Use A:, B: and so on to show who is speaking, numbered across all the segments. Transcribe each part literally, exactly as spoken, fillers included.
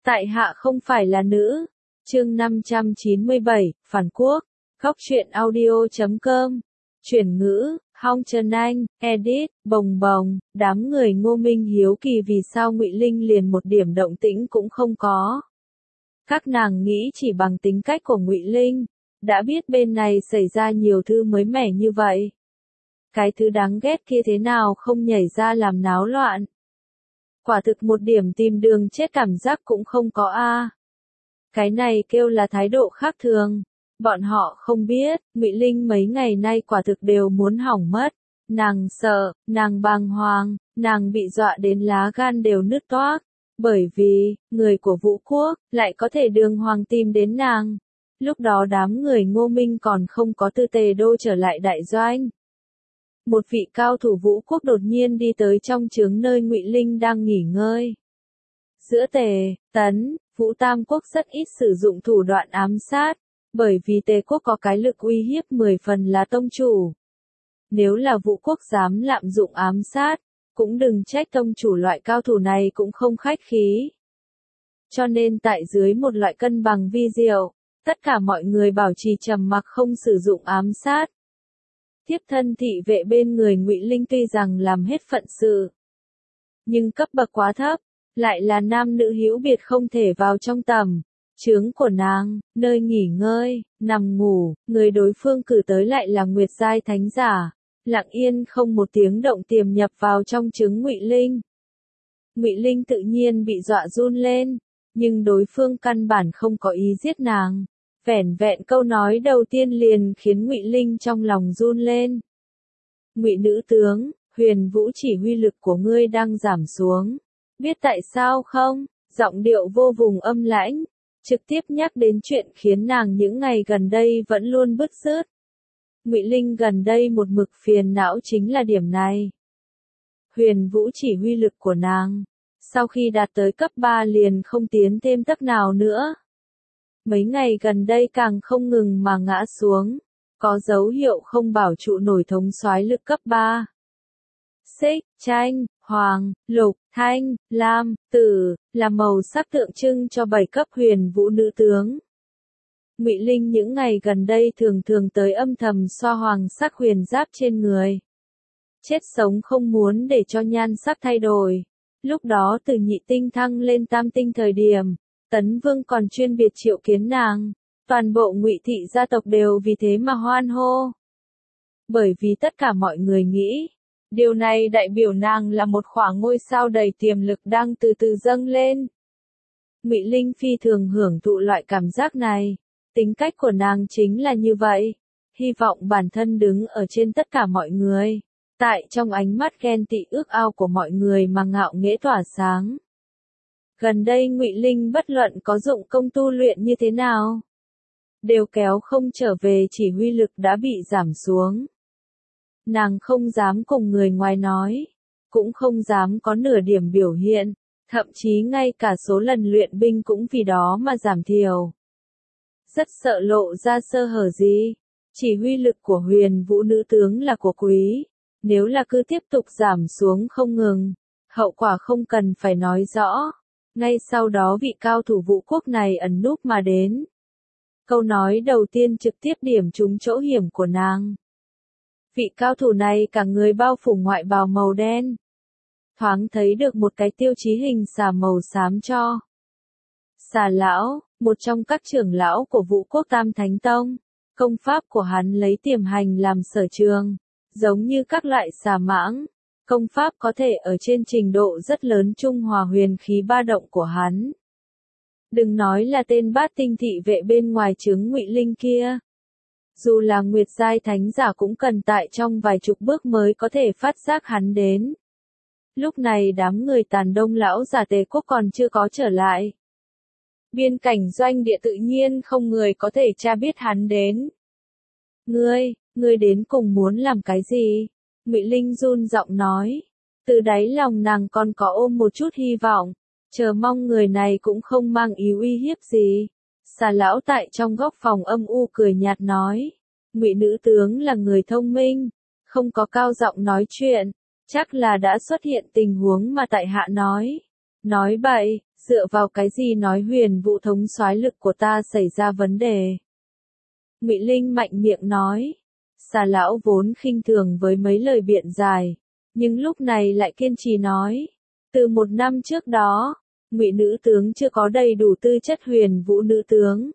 A: Tại hạ không phải là nữ. Chương năm trăm chín mươi bảy, Phản Quốc. Góc truyện audio chấm com. Chuyển ngữ, Hong Trần Anh, edit, bồng bồng, đám người Ngô Minh hiếu kỳ vì sao Ngụy Linh liền một điểm động tĩnh cũng không có. Các nàng nghĩ chỉ bằng tính cách của Ngụy Linh, đã biết bên này xảy ra nhiều thứ mới mẻ như vậy. Cái thứ đáng ghét kia thế nào không nhảy ra làm náo loạn. Quả thực một điểm tìm đường chết cảm giác cũng không có a. Cái này kêu là thái độ khác thường. Bọn họ không biết, Ngụy Linh mấy ngày nay quả thực đều muốn hỏng mất. Nàng sợ, nàng bàng hoàng, nàng bị dọa đến lá gan đều nứt toác. Bởi vì, người của Vũ Quốc, lại có thể đường hoàng tìm đến nàng. Lúc đó đám người Ngô Minh còn không có từ Tề Đô trở lại đại doanh. Một vị cao thủ Vũ Quốc đột nhiên đi tới trong trướng nơi Ngụy Linh đang nghỉ ngơi. Giữa Tề, Tấn, Vũ Tam Quốc rất ít sử dụng thủ đoạn ám sát, bởi vì Tề Quốc có cái lực uy hiếp mười phần là tông chủ. Nếu là Vũ Quốc dám lạm dụng ám sát, cũng đừng trách tông chủ loại cao thủ này cũng không khách khí. Cho nên tại dưới một loại cân bằng vi diệu, tất cả mọi người bảo trì trầm mặc không sử dụng ám sát. Tiếp thân thị vệ bên người Ngụy Linh tuy rằng làm hết phận sự, nhưng cấp bậc quá thấp, lại là nam nữ hữu biệt không thể vào trong tầm trướng của nàng, nơi nghỉ ngơi, nằm ngủ, người đối phương cử tới lại là Nguyệt giai thánh giả, lặng yên không một tiếng động tiềm nhập vào trong trướng Ngụy Linh. Ngụy Linh tự nhiên bị dọa run lên, nhưng đối phương căn bản không có ý giết nàng. Vẻn vẹn câu nói đầu tiên liền khiến Ngụy Linh trong lòng run lên. Ngụy nữ tướng, Huyền Vũ chỉ huy lực của ngươi đang giảm xuống. Biết tại sao không? Giọng điệu vô vùng âm lãnh, trực tiếp nhắc đến chuyện khiến nàng những ngày gần đây vẫn luôn bứt rứt. Ngụy Linh gần đây một mực phiền não chính là điểm này. Huyền Vũ chỉ huy lực của nàng, sau khi đạt tới cấp ba liền không tiến thêm tấc nào nữa. Mấy ngày gần đây càng không ngừng mà ngã xuống, có dấu hiệu không bảo trụ nổi thống soái lực cấp ba. Xích, chanh, hoàng, lục, thanh, lam, tử, là màu sắc tượng trưng cho bảy cấp huyền vũ nữ tướng. Ngụy Linh những ngày gần đây thường thường tới âm thầm xoa hoàng sắc huyền giáp trên người. Chết sống không muốn để cho nhan sắc thay đổi. Lúc đó từ nhị tinh thăng lên tam tinh thời điểm, Tấn Vương còn chuyên biệt triệu kiến nàng, toàn bộ Ngụy thị gia tộc đều vì thế mà hoan hô. Bởi vì tất cả mọi người nghĩ, điều này đại biểu nàng là một khỏa ngôi sao đầy tiềm lực đang từ từ dâng lên. Ngụy Linh phi thường hưởng thụ loại cảm giác này, tính cách của nàng chính là như vậy, hy vọng bản thân đứng ở trên tất cả mọi người, tại trong ánh mắt ghen tị ước ao của mọi người mà ngạo nghễ tỏa sáng. Gần đây Ngụy Linh bất luận có dụng công tu luyện như thế nào, đều kéo không trở về chỉ huy lực đã bị giảm xuống. Nàng không dám cùng người ngoài nói, cũng không dám có nửa điểm biểu hiện, thậm chí ngay cả số lần luyện binh cũng vì đó mà giảm thiểu. Rất sợ lộ ra sơ hở gì, chỉ huy lực của Huyền Vũ nữ tướng là của quý, nếu là cứ tiếp tục giảm xuống không ngừng, hậu quả không cần phải nói rõ. Ngay sau đó vị cao thủ Vũ Quốc này ẩn núp mà đến. Câu nói đầu tiên trực tiếp điểm trúng chỗ hiểm của nàng. Vị cao thủ này cả người bao phủ ngoại bào màu đen. Thoáng thấy được một cái tiêu chí hình xà màu xám cho. Xà lão, một trong các trưởng lão của Vũ Quốc Tam Thánh Tông. Công pháp của hắn lấy tiềm hành làm sở trường. Giống như các loại xà mãng. Công pháp có thể ở trên trình độ rất lớn trung hòa huyền khí ba động của hắn. Đừng nói là tên bát tinh thị vệ bên ngoài trướng Ngụy Linh kia. Dù là Nguyệt giai thánh giả cũng cần tại trong vài chục bước mới có thể phát giác hắn đến. Lúc này đám người Tàn Đông lão giả Tề Quốc còn chưa có trở lại. Biên cảnh doanh địa tự nhiên không người có thể tra biết hắn đến. Ngươi, ngươi đến cùng muốn làm cái gì? Ngụy Linh run giọng nói, từ đáy lòng nàng còn có ôm một chút hy vọng, chờ mong người này cũng không mang ý uy hiếp gì. Xà lão tại trong góc phòng âm u cười nhạt nói, Ngụy nữ tướng là người thông minh, không có cao giọng nói chuyện, chắc là đã xuất hiện tình huống mà tại hạ nói. Nói bậy, Dựa vào cái gì nói Huyền Vũ thống soái lực của ta xảy ra vấn đề? Ngụy Linh mạnh miệng nói. Xà lão vốn khinh thường với mấy lời biện giải, nhưng lúc này lại kiên trì nói. Từ một năm trước đó, Ngụy nữ tướng chưa có đầy đủ tư chất Huyền Vũ nữ tướng.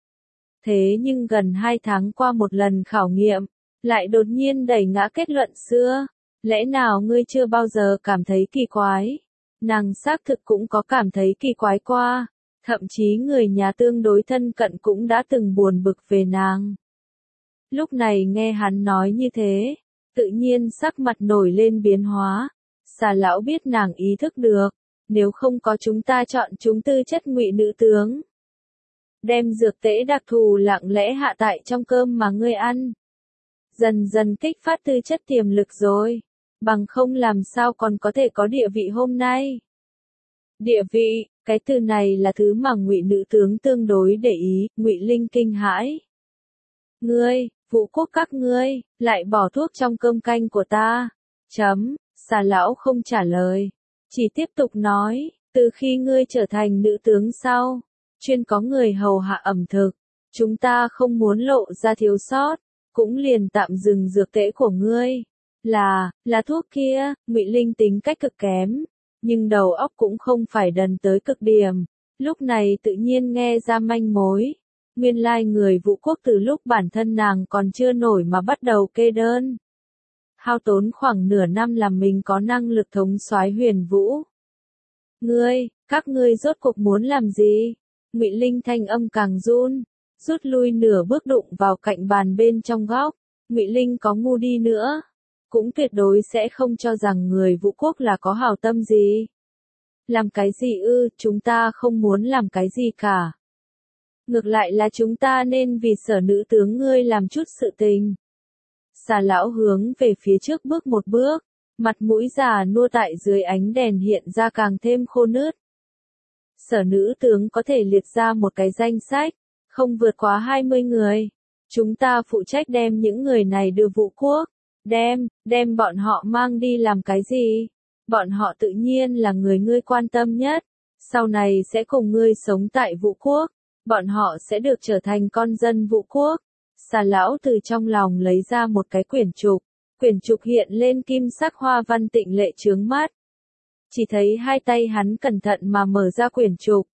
A: Thế nhưng gần hai tháng qua một lần khảo nghiệm, lại đột nhiên đẩy ngã kết luận xưa. Lẽ nào ngươi chưa bao giờ cảm thấy kỳ quái? Nàng xác thực cũng có cảm thấy kỳ quái qua, thậm chí người nhà tương đối thân cận cũng đã từng buồn bực về nàng. Lúc này nghe hắn nói như thế, tự nhiên sắc mặt nổi lên biến hóa. Xà lão biết nàng ý thức được, nếu không có chúng ta chọn chúng tư chất Ngụy nữ tướng, đem dược tễ đặc thù lặng lẽ hạ tại trong cơm mà ngươi ăn, dần dần kích phát tư chất tiềm lực rồi, bằng không làm sao còn có thể có địa vị hôm nay. Địa vị, cái từ này là thứ mà Ngụy nữ tướng tương đối để ý. Ngụy Linh kinh hãi. Ngươi, Vũ Quốc các ngươi, lại bỏ thuốc trong cơm canh của ta. Chấm, Xà lão không trả lời, chỉ tiếp tục nói, từ khi ngươi trở thành nữ tướng sau, chuyên có người hầu hạ ẩm thực, chúng ta không muốn lộ ra thiếu sót, cũng liền tạm dừng dược tễ của ngươi. Là, là thuốc kia. Ngụy Linh tính cách cực kém, nhưng đầu óc cũng không phải đần tới cực điểm, lúc này tự nhiên nghe ra manh mối. Nguyên lai người Vũ Quốc từ lúc bản thân nàng còn chưa nổi mà bắt đầu kê đơn. Hao tốn khoảng nửa năm làm mình có năng lực thống soái Huyền Vũ. Ngươi, các ngươi rốt cuộc muốn làm gì? Ngụy Linh thanh âm càng run, rút lui nửa bước đụng vào cạnh bàn bên trong góc. Ngụy Linh có ngu đi nữa, cũng tuyệt đối sẽ không cho rằng người Vũ Quốc là có hảo tâm gì. Làm cái gì ư? Chúng ta không muốn làm cái gì cả. Ngược lại là chúng ta nên vì Sở nữ tướng ngươi làm chút sự tình. Xà lão hướng về phía trước bước một bước, mặt mũi già nua tại dưới ánh đèn hiện ra càng thêm khô nứt. Sở nữ tướng có thể liệt ra một cái danh sách, không vượt quá hai mươi người. Chúng ta phụ trách đem những người này đưa Vũ Quốc. Đem, đem bọn họ mang đi làm cái gì? Bọn họ tự nhiên là người ngươi quan tâm nhất. Sau này sẽ cùng ngươi sống tại Vũ Quốc. Bọn họ sẽ được trở thành con dân Vũ Quốc. Xà lão từ trong lòng lấy ra một cái quyển trục. Quyển trục hiện lên kim sắc hoa văn tịnh lệ chướng mắt. Chỉ thấy hai tay hắn cẩn thận mà mở ra quyển trục.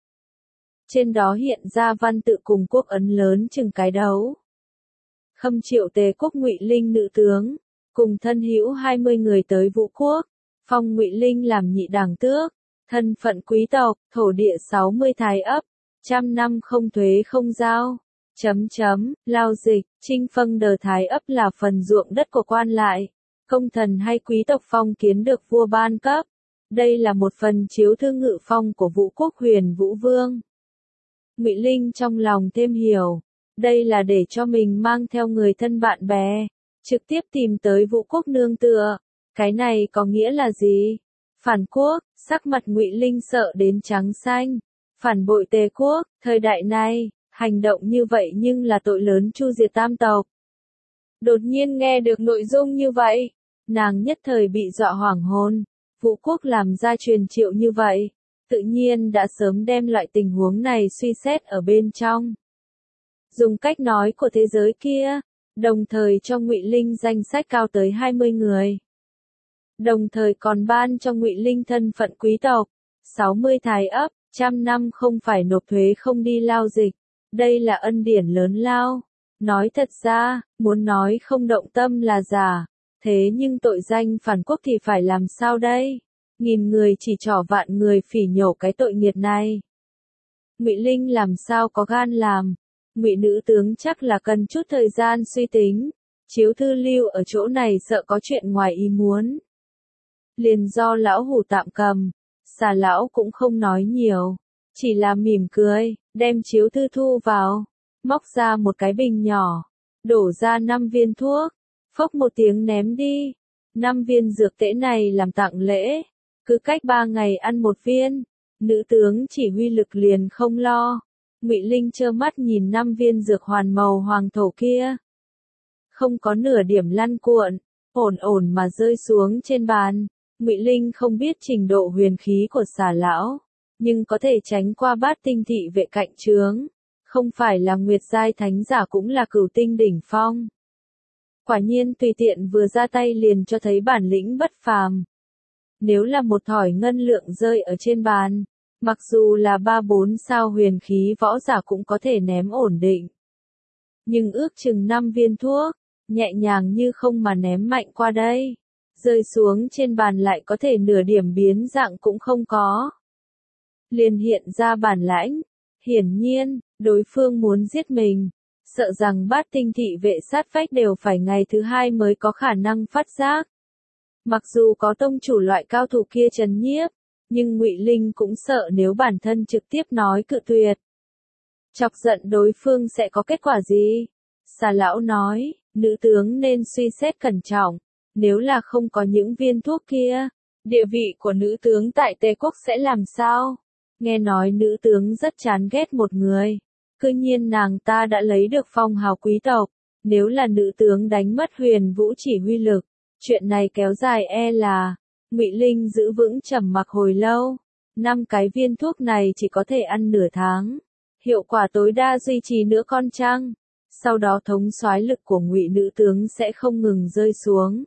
A: Trên đó hiện ra văn tự cùng quốc ấn lớn chừng cái đấu. Khâm triệu Tề Quốc Ngụy Linh nữ tướng, cùng thân hữu hai mươi người tới Vũ Quốc, phong Ngụy Linh làm nhị đẳng tước, thân phận quý tộc, thổ địa sáu mươi thái ấp, trăm năm không thuế không giao. Chấm chấm, lao dịch, trinh phân đờ thái ấp là phần ruộng đất của quan lại, công thần hay quý tộc phong kiến được vua ban cấp. Đây là một phần chiếu thư ngự phong của Vũ Quốc Huyền Vũ Vương. Ngụy Linh trong lòng thêm hiểu, đây là để cho mình mang theo người thân bạn bè, trực tiếp tìm tới Vũ Quốc nương tựa. Cái này có nghĩa là gì? Phản quốc, sắc mặt Ngụy Linh sợ đến trắng xanh. Phản bội Tề Quốc, thời đại này, hành động như vậy nhưng là tội lớn chu diệt tam tộc. Đột nhiên nghe được nội dung như vậy, nàng nhất thời bị dọa hoảng hồn. Vũ Quốc làm ra truyền triệu như vậy, tự nhiên đã sớm đem loại tình huống này suy xét ở bên trong. Dùng cách nói của thế giới kia, đồng thời cho Ngụy Linh danh sách cao tới hai mươi người. Đồng thời còn ban cho Ngụy Linh thân phận quý tộc, sáu mươi thái ấp, trăm năm không phải nộp thuế không đi lao dịch. Đây là ân điển lớn lao. Nói thật ra, muốn nói không động tâm là giả. Thế nhưng tội danh phản quốc thì phải làm sao đây? Nghìn người chỉ trỏ vạn người phỉ nhổ cái tội nghiệt này. Ngụy Linh làm sao có gan làm? Ngụy nữ tướng chắc là cần chút thời gian suy tính. Chiếu thư lưu ở chỗ này sợ có chuyện ngoài ý muốn. Liền do lão hủ tạm cầm. Xà lão cũng không nói nhiều, chỉ là mỉm cười, đem chiếu thư thu vào, móc ra một cái bình nhỏ, đổ ra năm viên thuốc, phốc một tiếng ném đi. Năm viên dược tễ này làm tặng lễ, cứ cách ba ngày ăn một viên. Nữ tướng chỉ huy lực liền không lo. Ngụy Linh trơ mắt nhìn năm viên dược hoàn màu hoàng thổ kia, không có nửa điểm lăn cuộn, ổn ổn mà rơi xuống trên bàn. Ngụy Linh không biết trình độ huyền khí của Xà lão, nhưng có thể tránh qua bát tinh thị vệ cạnh trướng. Không phải là Nguyệt giai thánh giả cũng là cửu tinh đỉnh phong. Quả nhiên tùy tiện vừa ra tay liền cho thấy bản lĩnh bất phàm. Nếu là một thỏi ngân lượng rơi ở trên bàn, mặc dù là ba bốn sao huyền khí võ giả cũng có thể ném ổn định. Nhưng ước chừng năm viên thuốc, nhẹ nhàng như không mà ném mạnh qua đây. Rơi xuống trên bàn lại có thể nửa điểm biến dạng cũng không có. Liền hiện ra bản lãnh. Hiển nhiên, đối phương muốn giết mình. Sợ rằng bát tinh thị vệ sát vách đều phải ngày thứ hai mới có khả năng phát giác. Mặc dù có tông chủ loại cao thủ kia trấn nhiếp, nhưng Ngụy Linh cũng sợ nếu bản thân trực tiếp nói cự tuyệt. Chọc giận đối phương sẽ có kết quả gì? Xà lão nói, nữ tướng nên suy xét cẩn trọng, nếu là không có những viên thuốc kia, địa vị của nữ tướng tại Tề Quốc sẽ làm sao? Nghe nói nữ tướng rất chán ghét một người, cư nhiên nàng ta đã lấy được phong hào quý tộc, nếu là nữ tướng đánh mất huyền vũ chỉ huy lực, chuyện này kéo dài e là, Ngụy Linh giữ vững trầm mặc hồi lâu, năm cái viên thuốc này chỉ có thể ăn nửa tháng, hiệu quả tối đa duy trì nửa con trăng, sau đó thống soái lực của Ngụy nữ tướng sẽ không ngừng rơi xuống.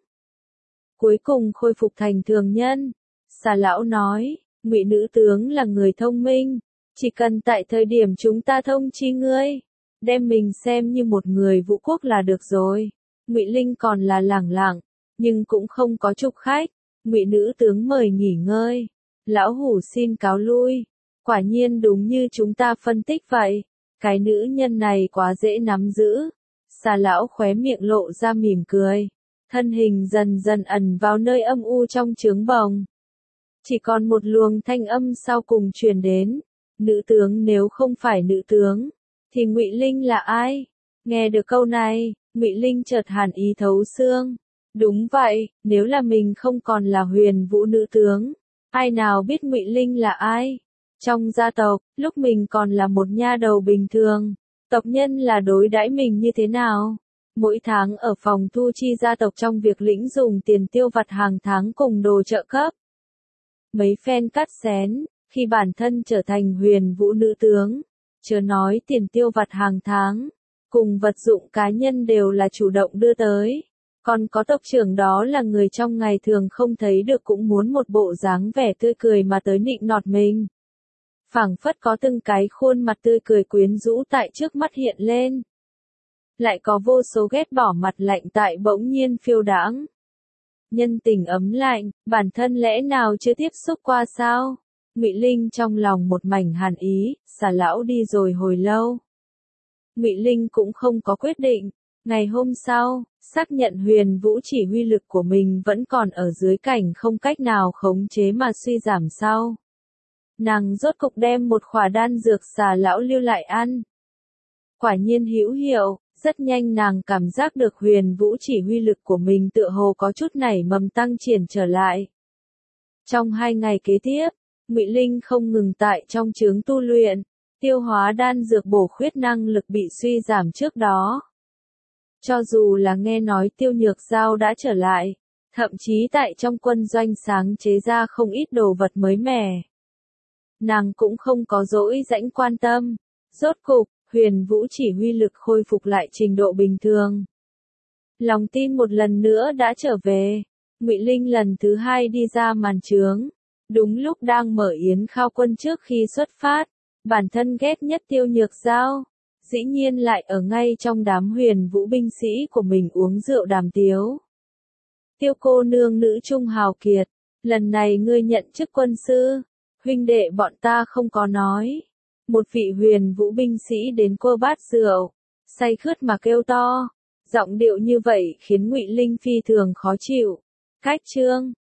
A: Cuối cùng khôi phục thành thường nhân, Xà lão nói, Ngụy nữ tướng là người thông minh, chỉ cần tại thời điểm chúng ta thông chi ngươi, đem mình xem như một người vũ quốc là được rồi. Ngụy Linh còn là lẳng lặng, nhưng cũng không có chụp khách. Ngụy nữ tướng mời nghỉ ngơi. Lão hủ xin cáo lui. Quả nhiên đúng như chúng ta phân tích vậy, cái nữ nhân này quá dễ nắm giữ. Xà lão khóe miệng lộ ra mỉm cười, thân hình dần dần ẩn vào nơi âm u trong trướng bồng. Chỉ còn một luồng thanh âm sau cùng truyền đến. Nữ tướng nếu không phải nữ tướng, thì Ngụy Linh là ai? Nghe được câu này, Ngụy Linh chợt hàn ý thấu xương. Đúng vậy, nếu là mình không còn là huyền vũ nữ tướng, ai nào biết Ngụy Linh là ai? Trong gia tộc, lúc mình còn là một nha đầu bình thường, tộc nhân là đối đãi mình như thế nào? Mỗi tháng ở phòng thu chi gia tộc trong việc lĩnh dùng tiền tiêu vặt hàng tháng cùng đồ trợ cấp. Mấy phen cắt xén, khi bản thân trở thành huyền vũ nữ tướng, chớ nói tiền tiêu vặt hàng tháng, cùng vật dụng cá nhân đều là chủ động đưa tới. Còn có tộc trưởng đó là người trong ngày thường không thấy được cũng muốn một bộ dáng vẻ tươi cười mà tới nịnh nọt mình. Phảng phất có từng cái khuôn mặt tươi cười quyến rũ tại trước mắt hiện lên. Lại có vô số ghét bỏ mặt lạnh tại bỗng nhiên phiêu đãng. Nhân tình ấm lạnh, bản thân lẽ nào chưa tiếp xúc qua sao? Ngụy Linh trong lòng một mảnh hàn ý, Xà lão đi rồi hồi lâu. Ngụy Linh cũng không có quyết định. Ngày hôm sau, xác nhận huyền vũ chỉ huy lực của mình vẫn còn ở dưới cảnh không cách nào khống chế mà suy giảm sau. Nàng rốt cục đem một khỏa đan dược Xà lão lưu lại ăn. Quả nhiên hữu hiệu, rất nhanh nàng cảm giác được huyền vũ chỉ huy lực của mình tựa hồ có chút nảy mầm tăng triển trở lại. Trong hai ngày kế tiếp, Ngụy Linh không ngừng tại trong chướng tu luyện, tiêu hóa đan dược bổ khuyết năng lực bị suy giảm trước đó. Cho dù là nghe nói Tiêu Nhược Giao đã trở lại, thậm chí tại trong quân doanh sáng chế ra không ít đồ vật mới mẻ. Nàng cũng không có dỗi rãnh quan tâm. Rốt cục, huyền vũ chỉ huy lực khôi phục lại trình độ bình thường. Lòng tin một lần nữa đã trở về. Ngụy Linh lần thứ hai đi ra màn trướng. Đúng lúc đang mở yến khao quân trước khi xuất phát, bản thân ghét nhất Tiêu Nhược Giao. Dĩ nhiên lại ở ngay trong đám huyền vũ binh sĩ của mình uống rượu đàm tiếu. Tiêu cô nương nữ trung hào kiệt, lần này ngươi nhận chức quân sư, huynh đệ bọn ta không có nói. Một vị huyền vũ binh sĩ đến cô bát rượu, say khướt mà kêu to, giọng điệu như vậy khiến Ngụy Linh phi thường khó chịu. Cách chương